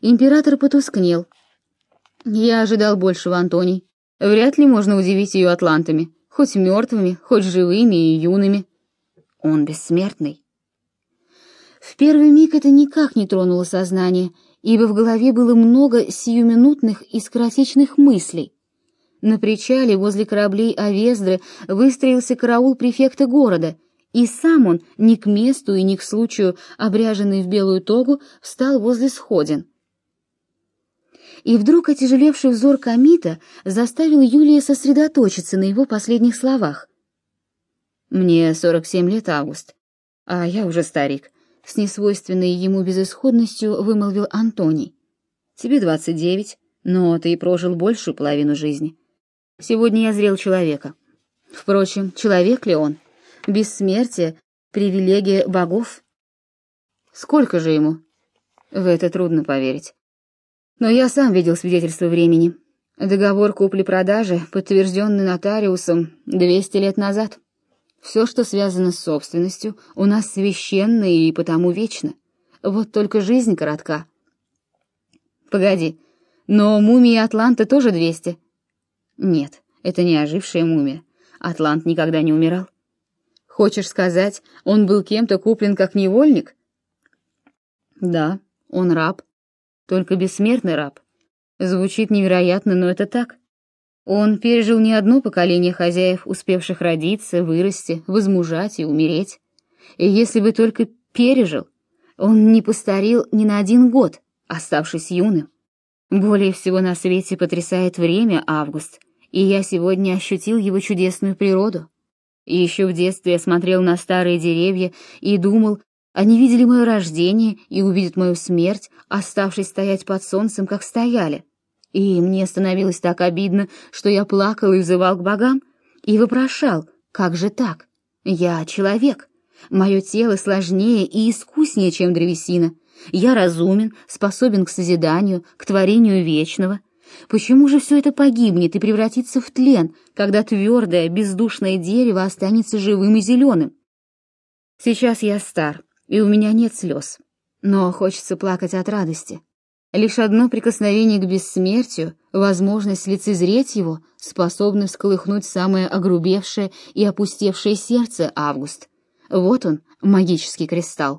Император потускнел. Я ожидал большего, Антоний. Вряд ли можно удивить ее атлантами, хоть мертвыми, хоть живыми и юными. Он бессмертный. В первый миг это никак не тронуло сознание, ибо в голове было много сиюминутных и скоротечных мыслей. На причале возле кораблей Овездры выстроился караул префекта города, и сам он, ни к месту и ни к случаю, обряженный в белую тогу, встал возле сходин. И вдруг отяжелевший взор Комита заставил Юлия сосредоточиться на его последних словах. «Мне 47 лет, Август, а я уже старик», — с несвойственной ему безысходностью вымолвил Антоний. «Тебе 29, но ты прожил большую половину жизни. Сегодня я зрел человека. Впрочем, человек ли он? Бессмертие — привилегия богов. Сколько же ему? В это трудно поверить. Но я сам видел свидетельство времени. Договор купли-продажи, подтвержденный нотариусом 200 лет назад. Все, что связано с собственностью, у нас священно и потому вечно. Вот только жизнь коротка. Погоди, но мумия Атланта тоже 200? Нет, это не ожившая мумия. Атлант никогда не умирал. Хочешь сказать, он был кем-то куплен как невольник? Да, он раб. Только бессмертный раб. Звучит невероятно, но это так. Он пережил не одно поколение хозяев, успевших родиться, вырасти, возмужать и умереть. И если бы только пережил, он не постарел ни на 1 год, оставшись юным. Более всего на свете потрясает время, Август, и я сегодня ощутил его чудесную природу. И еще в детстве я смотрел на старые деревья и думал, они видели мое рождение и увидят мою смерть, оставшись стоять под солнцем, как стояли. И мне становилось так обидно, что я плакал и взывал к богам, и вопрошал, как же так? Я человек, мое тело сложнее и искуснее, чем древесина. Я разумен, способен к созиданию, к творению вечного. Почему же все это погибнет и превратится в тлен, когда твердое, бездушное дерево останется живым и зеленым? Сейчас я стар, и у меня нет слез, но хочется плакать от радости. Лишь одно прикосновение к бессмертию, возможность лицезреть его, способны всколыхнуть самое огрубевшее и опустевшее сердце, Август. Вот он, магический кристалл.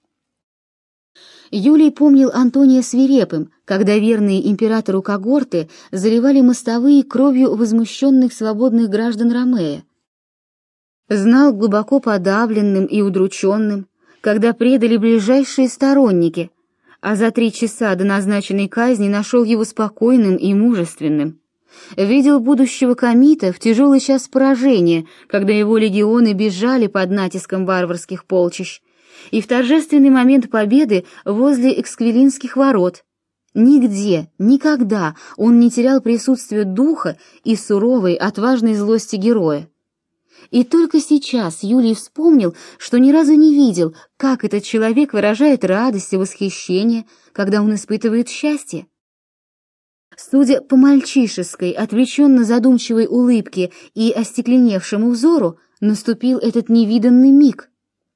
Юлий помнил Антония свирепым, когда верные императору когорты заливали мостовые кровью возмущенных свободных граждан Ромея. Знал глубоко подавленным и удрученным, когда предали ближайшие сторонники, а за 3 часа до назначенной казни нашел его спокойным и мужественным. Видел будущего Комита в тяжелый час поражения, когда его легионы бежали под натиском варварских полчищ, и в торжественный момент победы возле Эксквилинских ворот. Нигде, никогда он не терял присутствия духа и суровой, отважной злости героя. И только сейчас Юлий вспомнил, что ни разу не видел, как этот человек выражает радость и восхищение, когда он испытывает счастье. Судя по мальчишеской, отвлеченно задумчивой улыбке и остекленевшему взору, наступил этот невиданный миг.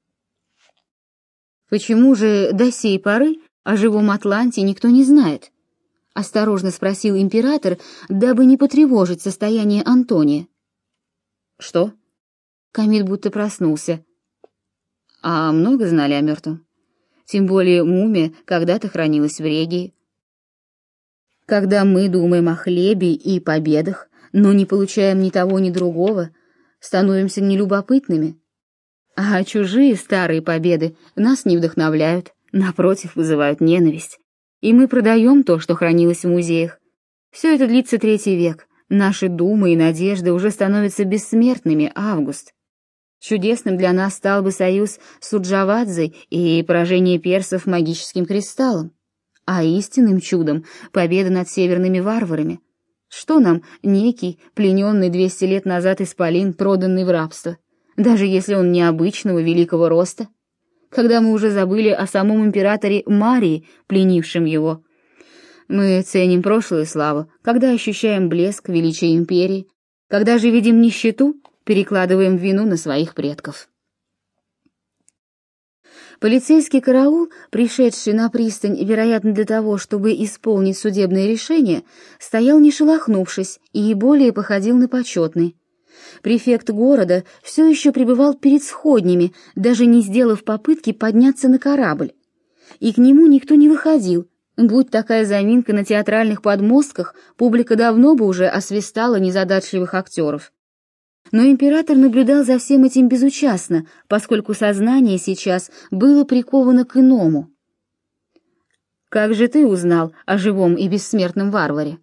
«Почему же до сей поры о живом Атланте никто не знает?» — осторожно спросил император, дабы не потревожить состояние Антония. «Что?» Комит будто проснулся. «А много знали о мертвом? Тем более мумия когда-то хранилась в Регии. Когда мы думаем о хлебе и победах, но не получаем ни того, ни другого, становимся нелюбопытными. А чужие старые победы нас не вдохновляют, напротив, вызывают ненависть. И мы продаем то, что хранилось в музеях. Все это длится 3 век. Наши думы и надежды уже становятся бессмертными, Август. Чудесным для нас стал бы союз с Уджавадзой и поражение персов магическим кристаллом. А истинным чудом — победа над северными варварами. Что нам некий, плененный 200 лет назад исполин, проданный в рабство, даже если он необычного великого роста? Когда мы уже забыли о самом императоре Марии, пленившем его. Мы ценим прошлую славу, когда ощущаем блеск величия империи, когда же видим нищету, перекладываем вину на своих предков. Полицейский караул, пришедший на пристань, вероятно, для того, чтобы исполнить судебное решение, стоял не шелохнувшись и более походил на почетный. Префект города все еще пребывал перед сходнями, даже не сделав попытки подняться на корабль. И к нему никто не выходил. Будь такая заминка на театральных подмостках, публика давно бы уже освистала незадачливых актеров. Но император наблюдал за всем этим безучастно, поскольку сознание сейчас было приковано к иному. «Как же ты узнал о живом и бессмертном варваре?»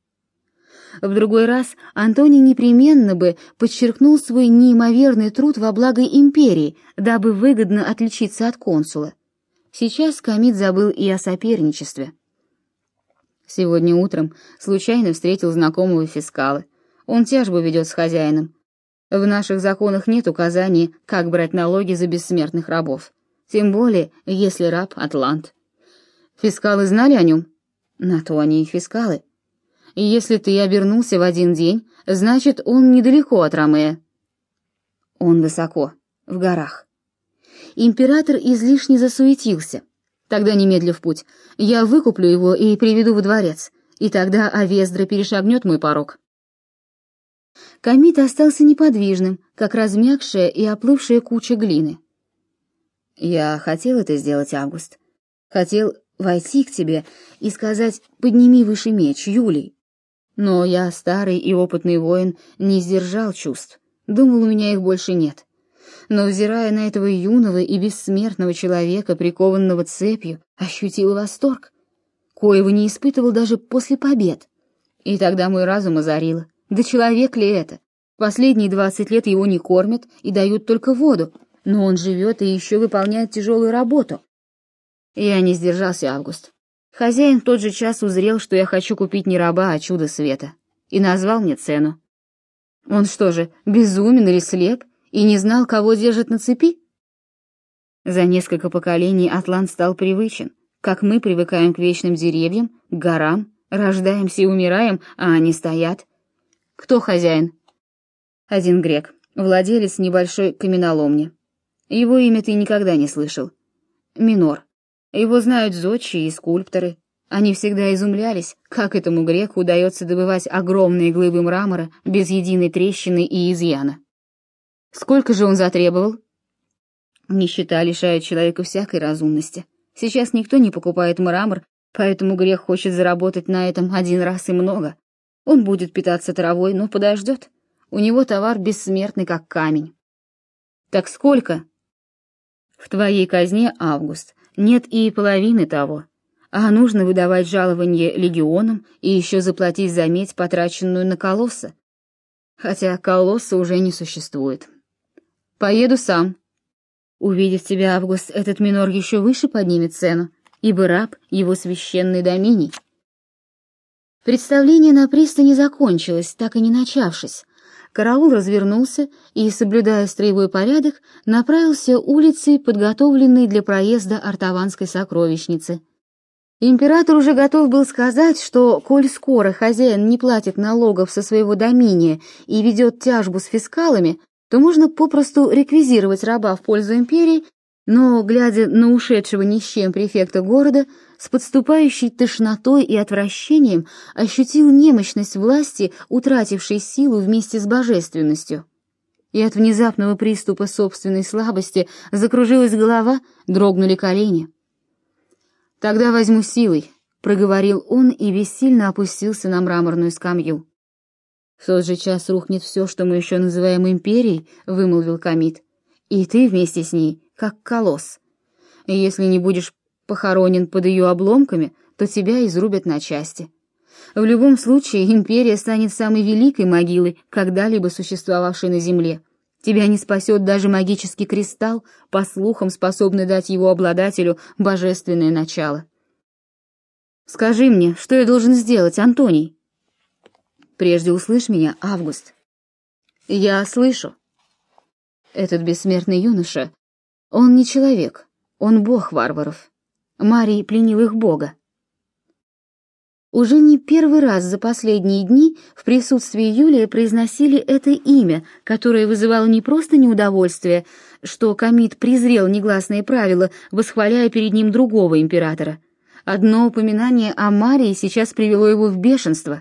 В другой раз Антоний непременно бы подчеркнул свой неимоверный труд во благо империи, дабы выгодно отличиться от консула. Сейчас Комит забыл и о соперничестве. Сегодня утром случайно встретил знакомого фискала. Он тяжбу ведет с хозяином. В наших законах нет указаний, как брать налоги за бессмертных рабов. Тем более, если раб — атлант. Фискалы знали о нем? На то они и фискалы. И если ты обернулся в один день, значит, он недалеко от Ромея. Он высоко, в горах. Император излишне засуетился. Тогда немедля в путь. Я выкуплю его и приведу во дворец, и тогда Авездра перешагнет мой порог. Комит остался неподвижным, как размякшая и оплывшая куча глины. Я хотел это сделать, Август. Хотел войти к тебе и сказать: «Подними выше меч, Юлий». Но я, старый и опытный воин, не сдержал чувств. Думал, у меня их больше нет. Но, взирая на этого юного и бессмертного человека, прикованного цепью, ощутил восторг, коего не испытывал даже после побед. И тогда мой разум озарило. Да человек ли это? Последние 20 лет его не кормят и дают только воду, но он живет и еще выполняет тяжелую работу. Я не сдержался, Август. Хозяин в тот же час узрел, что я хочу купить не раба, а чудо света, и назвал мне цену. Он что же, безумен или слеп, и не знал, кого держит на цепи? За несколько поколений атлант стал привычен, как мы привыкаем к вечным деревьям, к горам, рождаемся и умираем, а они стоят. Кто хозяин? Один грек, владелец небольшой каменоломни. Его имя ты никогда не слышал. Минор. Его знают зодчие и скульпторы. Они всегда изумлялись, как этому греку удается добывать огромные глыбы мрамора без единой трещины и изъяна. Сколько же он затребовал? Нищета лишает человека всякой разумности. Сейчас никто не покупает мрамор, поэтому грек хочет заработать на этом один раз и много. Он будет питаться травой, но подождет. У него товар бессмертный, как камень. Так сколько? В твоей казне, Август, нет и половины того. А нужно выдавать жалование легионам и еще заплатить за медь, потраченную на колосса. Хотя колосса уже не существует. Поеду сам. Увидев тебя, Август, этот минор еще выше поднимет цену, ибо раб — его священный доминий. Представление на пристани закончилось, так и не начавшись. Караул развернулся и, соблюдая строевой порядок, направился улицей, подготовленной для проезда артаванской сокровищницы. Император уже готов был сказать, что, коль скоро хозяин не платит налогов со своего доминия и ведет тяжбу с фискалами, то можно попросту реквизировать раба в пользу империи, но, глядя на ушедшего ни с чем префекта города, с подступающей тошнотой и отвращением ощутил немощность власти, утратившей силу вместе с божественностью. И от внезапного приступа собственной слабости закружилась голова, дрогнули колени. «Тогда возьму силой», — проговорил он и бессильно опустился на мраморную скамью. «В тот же час рухнет все, что мы еще называем империей», — вымолвил Комит. «И ты вместе с ней, как колосс. И если не будешь похоронен под ее обломками, то тебя изрубят на части. В любом случае, империя станет самой великой могилой, когда-либо существовавшей на земле. Тебя не спасет даже магический кристалл, по слухам, способный дать его обладателю божественное начало. Скажи мне, что я должен сделать, Антоний?» «Прежде услышь меня, Август». «Я слышу. Этот бессмертный юноша, он не человек, он бог варваров. Марий пленил их бога. Уже не первый раз за последние дни в присутствии Юлия произносили это имя, которое вызывало не просто неудовольствие, что Комит презрел негласные правила, восхваляя перед ним другого императора. Одно упоминание о Марии сейчас привело его в бешенство.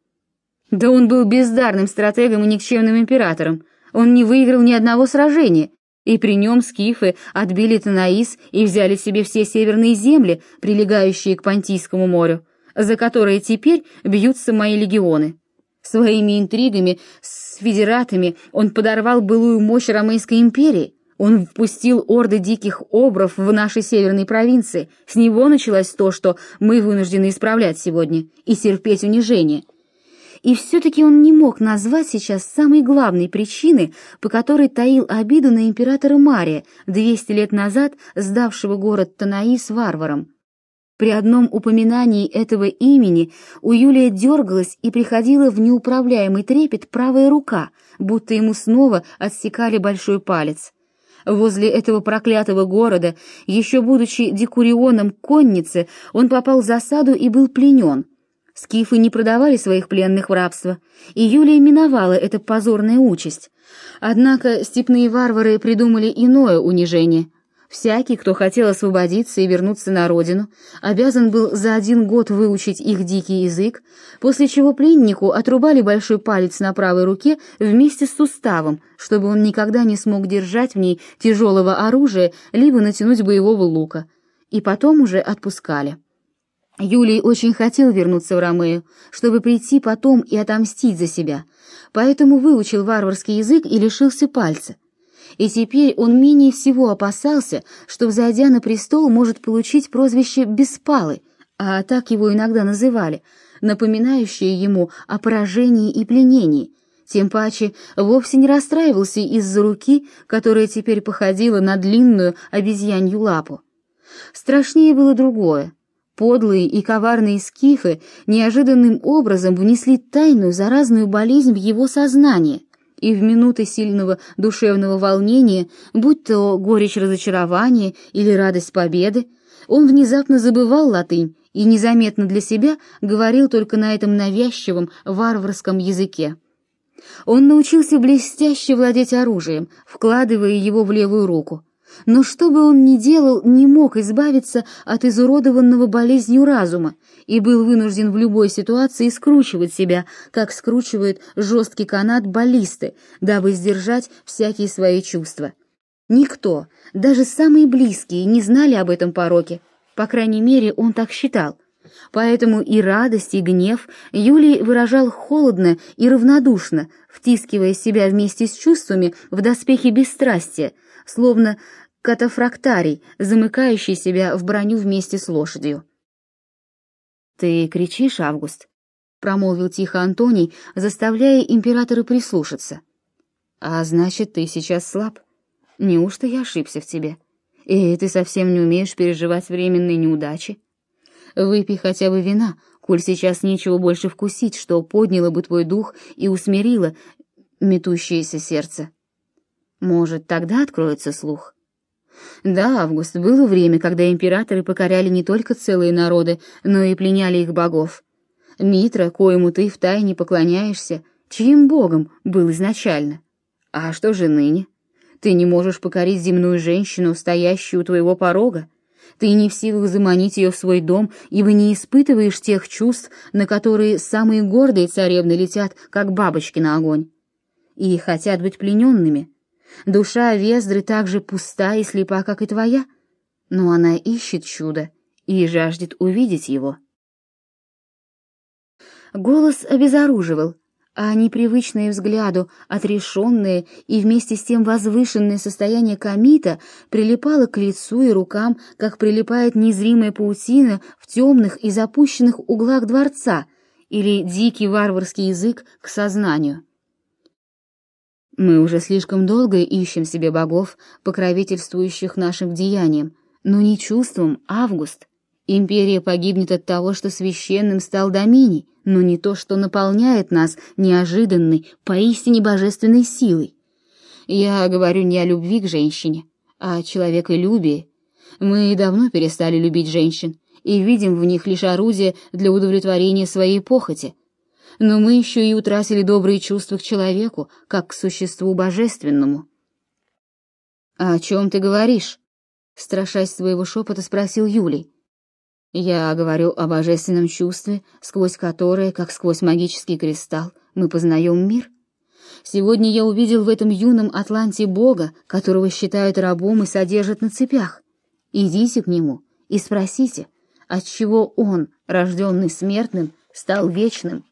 Да он был бездарным стратегом и никчемным императором. Он не выиграл ни одного сражения, и при нем скифы отбили Танаис и взяли себе все северные земли, прилегающие к Понтийскому морю, за которые теперь бьются мои легионы. Своими интригами с федератами он подорвал былую мощь Ромейской империи. Он впустил орды диких обров в наши северные провинции. С него началось то, что мы вынуждены исправлять сегодня, и терпеть унижение. И все-таки он не мог назвать сейчас самой главной причины, по которой таил обиду на императора Мария, 200 лет назад сдавшего город Танаис варварам. При одном упоминании этого имени у Юлия дергалась и приходила в неуправляемый трепет правая рука, будто ему снова отсекали большой палец. Возле этого проклятого города, еще будучи декурионом конницы, он попал в засаду и был пленен. Скифы не продавали своих пленных в рабство, и Юлия миновала эту позорную участь. Однако степные варвары придумали иное унижение. Всякий, кто хотел освободиться и вернуться на родину, обязан был за 1 год выучить их дикий язык, после чего пленнику отрубали большой палец на правой руке вместе с суставом, чтобы он никогда не смог держать в ней тяжелого оружия либо натянуть боевого лука, и потом уже отпускали. Юлий очень хотел вернуться в Ромею, чтобы прийти потом и отомстить за себя, поэтому выучил варварский язык и лишился пальца. И теперь он менее всего опасался, что, взойдя на престол, может получить прозвище «Беспалый», а так его иногда называли, напоминающее ему о поражении и пленении. Тем паче вовсе не расстраивался из-за руки, которая теперь походила на длинную обезьянью лапу. Страшнее было другое. Подлые и коварные скифы неожиданным образом внесли тайную заразную болезнь в его сознание, и в минуты сильного душевного волнения, будь то горечь разочарования или радость победы, он внезапно забывал латынь и незаметно для себя говорил только на этом навязчивом варварском языке. Он научился блестяще владеть оружием, вкладывая его в левую руку. Но что бы он ни делал, не мог избавиться от изуродованного болезнью разума и был вынужден в любой ситуации скручивать себя, как скручивает жесткий канат баллисты, дабы сдержать всякие свои чувства. Никто, даже самые близкие, не знали об этом пороке, по крайней мере, он так считал. Поэтому и радость, и гнев Юлий выражал холодно и равнодушно, втискивая себя вместе с чувствами в доспехи бесстрастия, словно катафрактарий, замыкающий себя в броню вместе с лошадью. «Ты кричишь, Август?» — промолвил тихо Антоний, заставляя императора прислушаться. «А значит, ты сейчас слаб. Неужто я ошибся в тебе? И ты совсем не умеешь переживать временные неудачи? Выпей хотя бы вина, коль сейчас нечего больше вкусить, что подняло бы твой дух и усмирило метущееся сердце. Может, тогда откроется слух?» Да, Август, было время, когда императоры покоряли не только целые народы, но и пленяли их богов. Митра, коему ты втайне поклоняешься, чьим богом был изначально? А что же ныне? Ты не можешь покорить земную женщину, стоящую у твоего порога. Ты не в силах заманить ее в свой дом, ибо не испытываешь тех чувств, на которые самые гордые царевны летят, как бабочки на огонь. И хотят быть плененными. Душа Вездры так же пуста и слепа, как и твоя, но она ищет чудо и жаждет увидеть его. Голос обезоруживал, а непривычное взгляду, отрешенное и вместе с тем возвышенное состояние Комита прилипало к лицу и рукам, как прилипает незримая паутина в темных и запущенных углах дворца или дикий варварский язык к сознанию. Мы уже слишком долго ищем себе богов, покровительствующих нашим деяниям, но не чувством, Август. Империя погибнет от того, что священным стал Доминий, но не то, что наполняет нас неожиданной, поистине божественной силой. Я говорю не о любви к женщине, а о человеколюбии. Мы давно перестали любить женщин, и видим в них лишь орудие для удовлетворения своей похоти. Но мы еще и утратили добрые чувства к человеку, как к существу божественному». «О чем ты говоришь?» — страшась своего шепота, спросил Юлий. «Я говорю о божественном чувстве, сквозь которое, как сквозь магический кристалл, мы познаем мир. Сегодня я увидел в этом юном атланте Бога, которого считают рабом и содержат на цепях. Идите к нему и спросите, отчего он, рожденный смертным, стал вечным